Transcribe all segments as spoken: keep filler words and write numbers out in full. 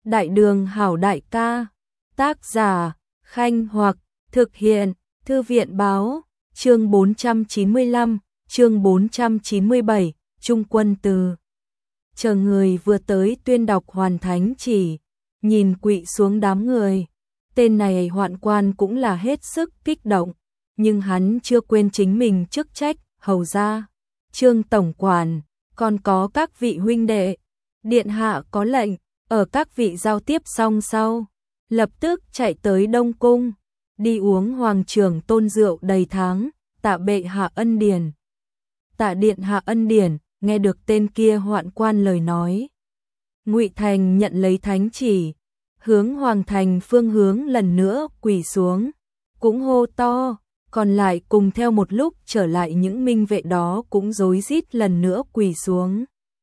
Đại đường hảo đại ca. Tác giả, Khanh Hoặc, thực hiện, Thư viện báo, chương bốn trăm chín mươi lăm, chương bốn trăm chín mươi bảy, Trung quân từ. Chờ người vừa tới tuyên đọc hoàn thánh chỉ, nhìn quỵ xuống đám người. Tên này hoạn quan cũng là hết sức kích động, nhưng hắn chưa quên chính mình chức trách, hầu gia, Trương tổng quản, còn có các vị huynh đệ. Điện hạ có lệnh, ở các vị giao tiếp xong sau, lập tức chạy tới Đông Cung, đi uống hoàng trưởng tôn rượu đầy tháng, tạ bệ hạ ân điển. Tạ điện hạ ân điển, nghe được tên kia hoạn quan lời nói. Ngụy Thành nhận lấy thánh chỉ, hướng hoàng thành phương hướng lần nữa quỳ xuống, cũng hô to, còn lại cùng theo một lúc trở lại những minh vệ đó cũng rối rít lần nữa quỳ xuống.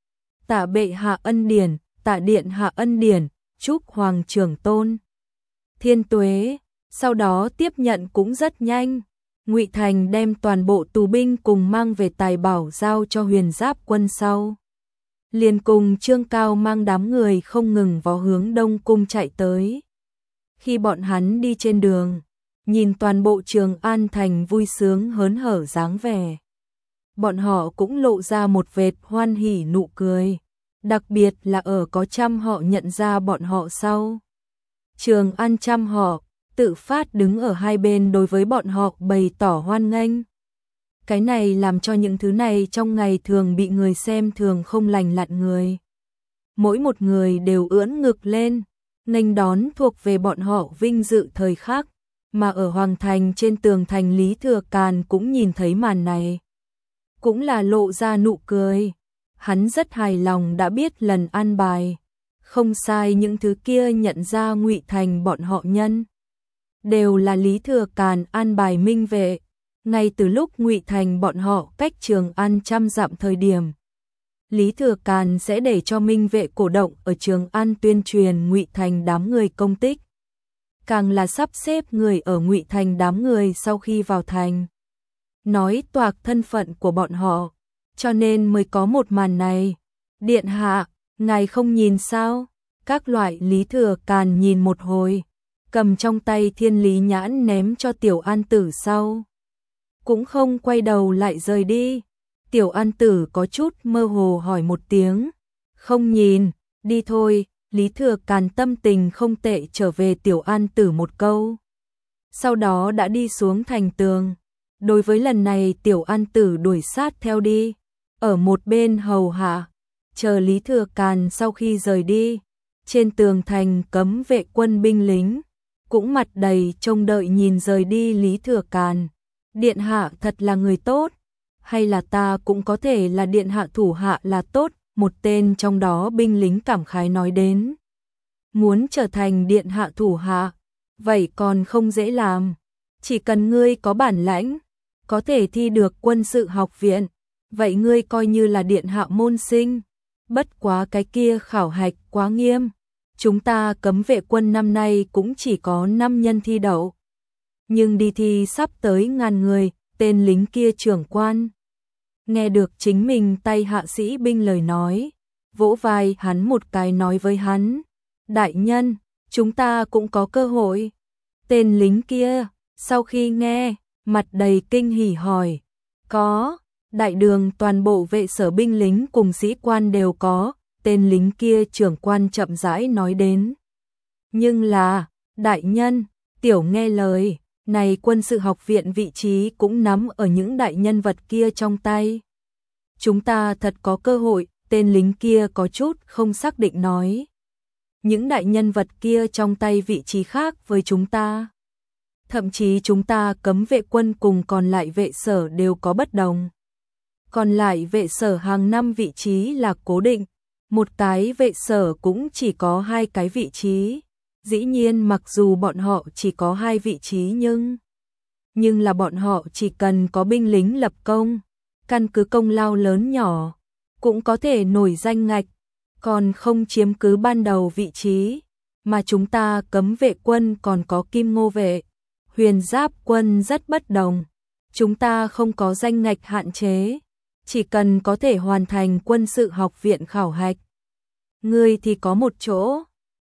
Tạ bệ hạ ân điển, tạ điện hạ ân điển, chúc hoàng trưởng tôn thiên tuế. Sau đó tiếp nhận cũng rất nhanh. Ngụy Thành đem toàn bộ tù binh cùng mang về tài bảo giao cho Huyền Giáp quân sau. Liền cùng Trương Cao mang đám người không ngừng vó hướng Đông Cung chạy tới. Khi bọn hắn đi trên đường, nhìn toàn bộ Trường An thành vui sướng hớn hở dáng vẻ, bọn họ cũng lộ ra một vệt hoan hỉ nụ cười, đặc biệt là ở có trăm họ nhận ra bọn họ sau. Trường An trăm họ tự phát đứng ở hai bên đối với bọn họ bày tỏ hoan nghênh. Cái này làm cho những thứ này trong ngày thường bị người xem thường không lành lặn người. Mỗi một người đều ưỡn ngực lên, nghênh đón thuộc về bọn họ vinh dự thời khắc, mà ở Hoàng thành trên tường thành Lý Thừa Càn cũng nhìn thấy màn này. Cũng là lộ ra nụ cười, hắn rất hài lòng đã biết lần an bài. Không sai, những thứ kia nhận ra Ngụy Thành bọn họ nhân đều là Lý Thừa Càn an bài minh vệ. Ngay từ lúc Ngụy Thành bọn họ cách Trường An trăm dặm thời điểm, Lý Thừa Càn sẽ để cho minh vệ cổ động ở Trường An tuyên truyền Ngụy Thành đám người công tích, càng là sắp xếp người ở Ngụy Thành đám người sau khi vào thành nói toạc thân phận của bọn họ, cho nên mới có một màn này. Điện hạ, ngài không nhìn sao? Các loại Lý Thừa Càn nhìn một hồi, cầm trong tay Thiên Lý nhãn ném cho Tiểu An Tử sau, cũng không quay đầu lại rời đi. Tiểu An Tử có chút mơ hồ hỏi một tiếng, không nhìn, đi thôi. Lý Thừa Càn tâm tình không tệ trở về Tiểu An Tử một câu, sau đó đã đi xuống thành tường. Đối với lần này Tiểu An Tử đuổi sát theo đi, ở một bên hầu hạ, chờ Lý Thừa Càn sau khi rời đi. Trên tường thành cấm vệ quân binh lính cũng mặt đầy trông đợi nhìn rời đi Lý Thừa Càn. Điện hạ thật là người tốt, hay là ta cũng có thể là điện hạ thủ hạ là tốt? Một tên trong đó binh lính cảm khái nói đến. Muốn trở thành điện hạ thủ hạ, vậy còn không dễ làm. Chỉ cần ngươi có bản lãnh, có thể thi được quân sự học viện, vậy ngươi coi như là điện hạ môn sinh. Bất quá cái kia khảo hạch quá nghiêm, chúng ta cấm vệ quân năm nay cũng chỉ có năm nhân thi đậu, nhưng đi thi sắp tới ngàn người. Tên lính kia trưởng quan nghe được chính mình tay hạ sĩ binh lời nói, vỗ vai hắn một cái nói với hắn, đại nhân, chúng ta cũng có cơ hội. Tên lính kia sau khi nghe, mặt đầy kinh hỉ hỏi, có? Đại đường toàn bộ vệ sở binh lính cùng sĩ quan đều có. Tên lính kia trưởng quan chậm rãi nói đến, nhưng là, đại nhân, tiểu nghe lời, này quân sự học viện vị trí cũng nắm ở những đại nhân vật kia trong tay. Chúng ta thật có cơ hội. Tên lính kia có chút không xác định nói, những đại nhân vật kia trong tay vị trí khác với chúng ta. Thậm chí chúng ta cấm vệ quân cùng còn lại vệ sở đều có bất đồng. Còn lại vệ sở hàng năm vị trí là cố định, một cái vệ sở cũng chỉ có hai cái vị trí. Dĩ nhiên mặc dù bọn họ chỉ có hai vị trí nhưng nhưng là bọn họ chỉ cần có binh lính lập công, căn cứ công lao lớn nhỏ, cũng có thể nổi danh ngạch, còn không chiếm cứ ban đầu vị trí. Mà chúng ta cấm vệ quân còn có Kim Ngô vệ, Huyền Giáp quân rất bất đồng. Chúng ta không có danh ngạch hạn chế, chỉ cần có thể hoàn thành quân sự học viện khảo hạch, ngươi thì có một chỗ.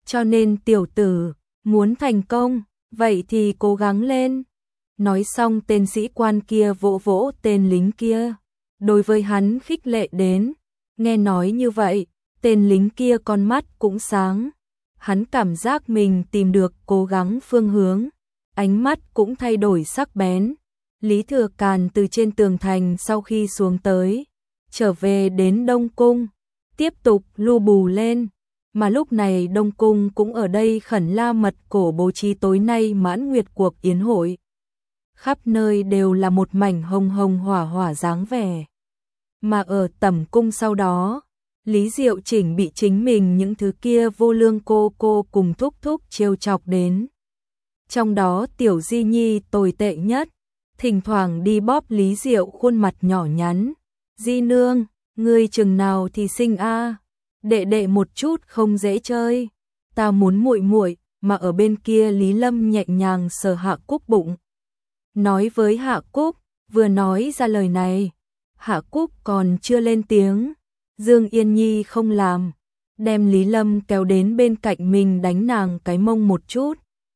Cho nên tiểu tử, muốn thành công, vậy thì cố gắng lên. Nói xong tên sĩ quan kia vỗ vỗ tên lính kia. Đối với hắn khích lệ đến. Nghe nói như vậy, tên lính kia con mắt cũng sáng. Hắn cảm giác mình tìm được cố gắng phương hướng. Ánh mắt cũng thay đổi sắc bén. Lý Thừa Càn từ trên tường thành sau khi xuống tới, trở về đến Đông Cung, tiếp tục lu bù lên. Mà lúc này Đông Cung cũng ở đây khẩn la mật cổ bố trí tối nay mãn nguyệt cuộc yến hội. Khắp nơi đều là một mảnh hồng hồng hỏa hỏa dáng vẻ. Mà ở tẩm cung sau đó, Lý Diệu Chỉnh bị chính mình những thứ kia vô lương cô cô cùng thúc thúc trêu chọc đến. Trong đó Tiểu Di Nhi tồi tệ nhất, thỉnh thoảng đi bóp Lý Diệu khuôn mặt nhỏ nhắn. Di nương, ngươi chừng nào thì sinh a? Đệ đệ một chút không dễ chơi. Ta muốn muội muội, mà ở bên kia Lý Lâm nhẹ nhàng sờ Hạ Cúc bụng. Nói với Hạ Cúc, vừa nói ra lời này, Hạ Cúc còn chưa lên tiếng. Dương Yên Nhi không làm, đem Lý Lâm kéo đến bên cạnh mình đánh nàng cái mông một chút.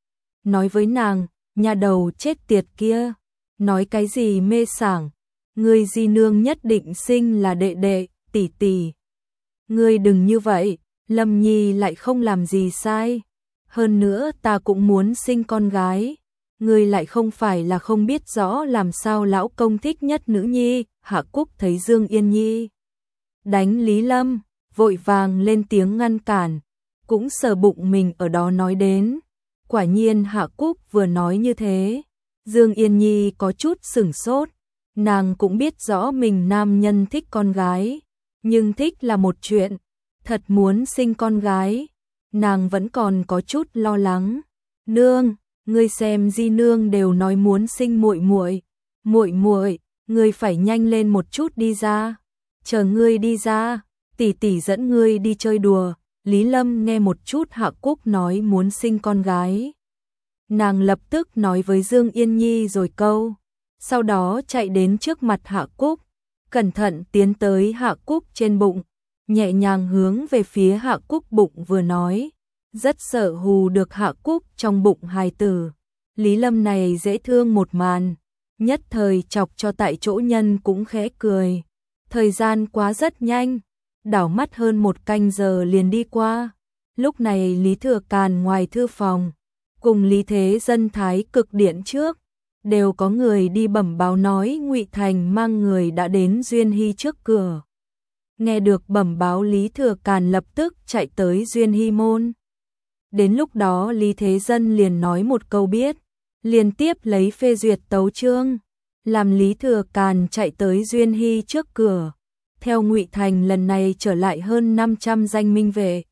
Nói với nàng, nhà đầu chết tiệt kia, nói cái gì mê sảng, ngươi Di nương nhất định sinh là đệ đệ, tỷ tỷ. Ngươi đừng như vậy, Lâm Nhi lại không làm gì sai. Hơn nữa ta cũng muốn sinh con gái. Ngươi lại không phải là không biết rõ làm sao lão công thích nhất nữ nhi. Hạ Cúc thấy Dương Yên Nhi đánh Lý Lâm, vội vàng lên tiếng ngăn cản, cũng sờ bụng mình ở đó nói đến. Quả nhiên Hạ Cúc vừa nói như thế, Dương Yên Nhi có chút sửng sốt. Nàng cũng biết rõ mình nam nhân thích con gái, nhưng thích là một chuyện, thật muốn sinh con gái, nàng vẫn còn có chút lo lắng. Nương, ngươi xem Di nương đều nói muốn sinh muội muội, muội muội, ngươi phải nhanh lên một chút đi ra. Chờ ngươi đi ra, tỷ tỷ dẫn ngươi đi chơi đùa. Lý Lâm nghe một chút Hạ Cúc nói muốn sinh con gái, nàng lập tức nói với Dương Yên Nhi rồi câu, sau đó chạy đến trước mặt Hạ Cúc, cẩn thận tiến tới Hạ Cúc trên bụng, nhẹ nhàng hướng về phía Hạ Cúc bụng vừa nói, rất sợ hù được Hạ Cúc trong bụng hài tử. Lý Lâm này dễ thương một màn, nhất thời chọc cho tại chỗ nhân cũng khẽ cười. Thời gian quá rất nhanh, đảo mắt hơn một canh giờ liền đi qua. Lúc này Lý Thừa Càn ngoài thư phòng, cùng Lý Thế Dân thái cực điện trước, đều có người đi bẩm báo nói Ngụy Thành mang người đã đến Duyên Hy trước cửa. Nghe được bẩm báo Lý Thừa Càn lập tức chạy tới Duyên Hy môn. Đến lúc đó Lý Thế Dân liền nói một câu biết, liên tiếp lấy phê duyệt tấu chương, làm Lý Thừa Càn chạy tới Duyên Hy trước cửa. Theo Ngụy Thành lần này trở lại hơn năm trăm danh minh vệ.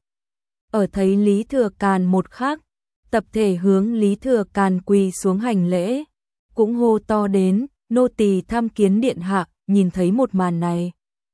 Ở thấy Lý Thừa Càn một khắc, tập thể hướng Lý Thừa Càn quỳ xuống hành lễ, cũng hô to đến, nô tỳ tham kiến điện hạ. Nhìn thấy một màn này,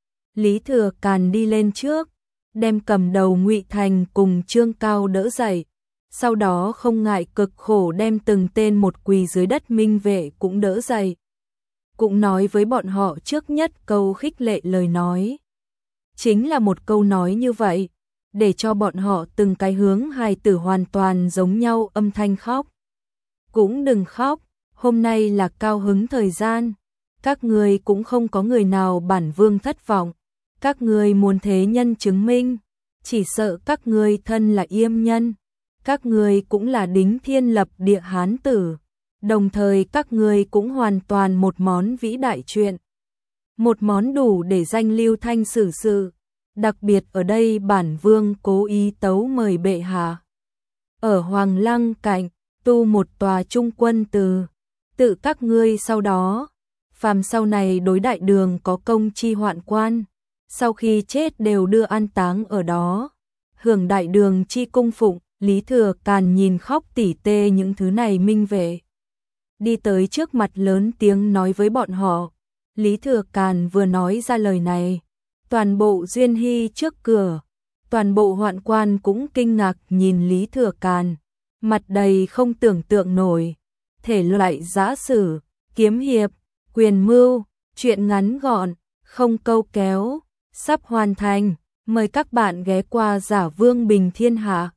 Lý Thừa Càn đi lên trước, đem cầm đầu Ngụy Thành cùng Trương Cao đỡ dậy, sau đó không ngại cực khổ đem từng tên một quỳ dưới đất minh vệ cũng đỡ dậy. Cũng nói với bọn họ trước nhất câu khích lệ lời nói. Chính là một câu nói như vậy, để cho bọn họ từng cái hướng hài tử hoàn toàn giống nhau âm thanh khóc. Cũng đừng khóc, hôm nay là cao hứng thời gian, các người cũng không có người nào bản vương thất vọng, các người muốn thế nhân chứng minh, chỉ sợ các người thân là yêm nhân, các người cũng là đính thiên lập địa hán tử. Đồng thời các người cũng hoàn toàn một món vĩ đại chuyện, một món đủ để danh lưu thanh sử sự. Đặc biệt ở đây bản vương cố ý tấu mời bệ hạ ở Hoàng Lăng cạnh tu một tòa trung quân từ, tự các ngươi sau đó phàm sau này đối đại đường có công chi hoạn quan, sau khi chết đều đưa an táng ở đó, hưởng đại đường chi cung phụng. Lý Thừa Càn nhìn khóc tỉ tê những thứ này minh vệ, đi tới trước mặt lớn tiếng nói với bọn họ. Lý Thừa Càn vừa nói ra lời này, toàn bộ Duyên Hy trước cửa, toàn bộ hoạn quan cũng kinh ngạc nhìn Lý Thừa Càn, mặt đầy không tưởng tượng nổi. Thể loại giã sử, kiếm hiệp, quyền mưu, chuyện ngắn gọn, không câu kéo, sắp hoàn thành. Mời các bạn ghé qua Giả Vương Bình Thiên Hạ.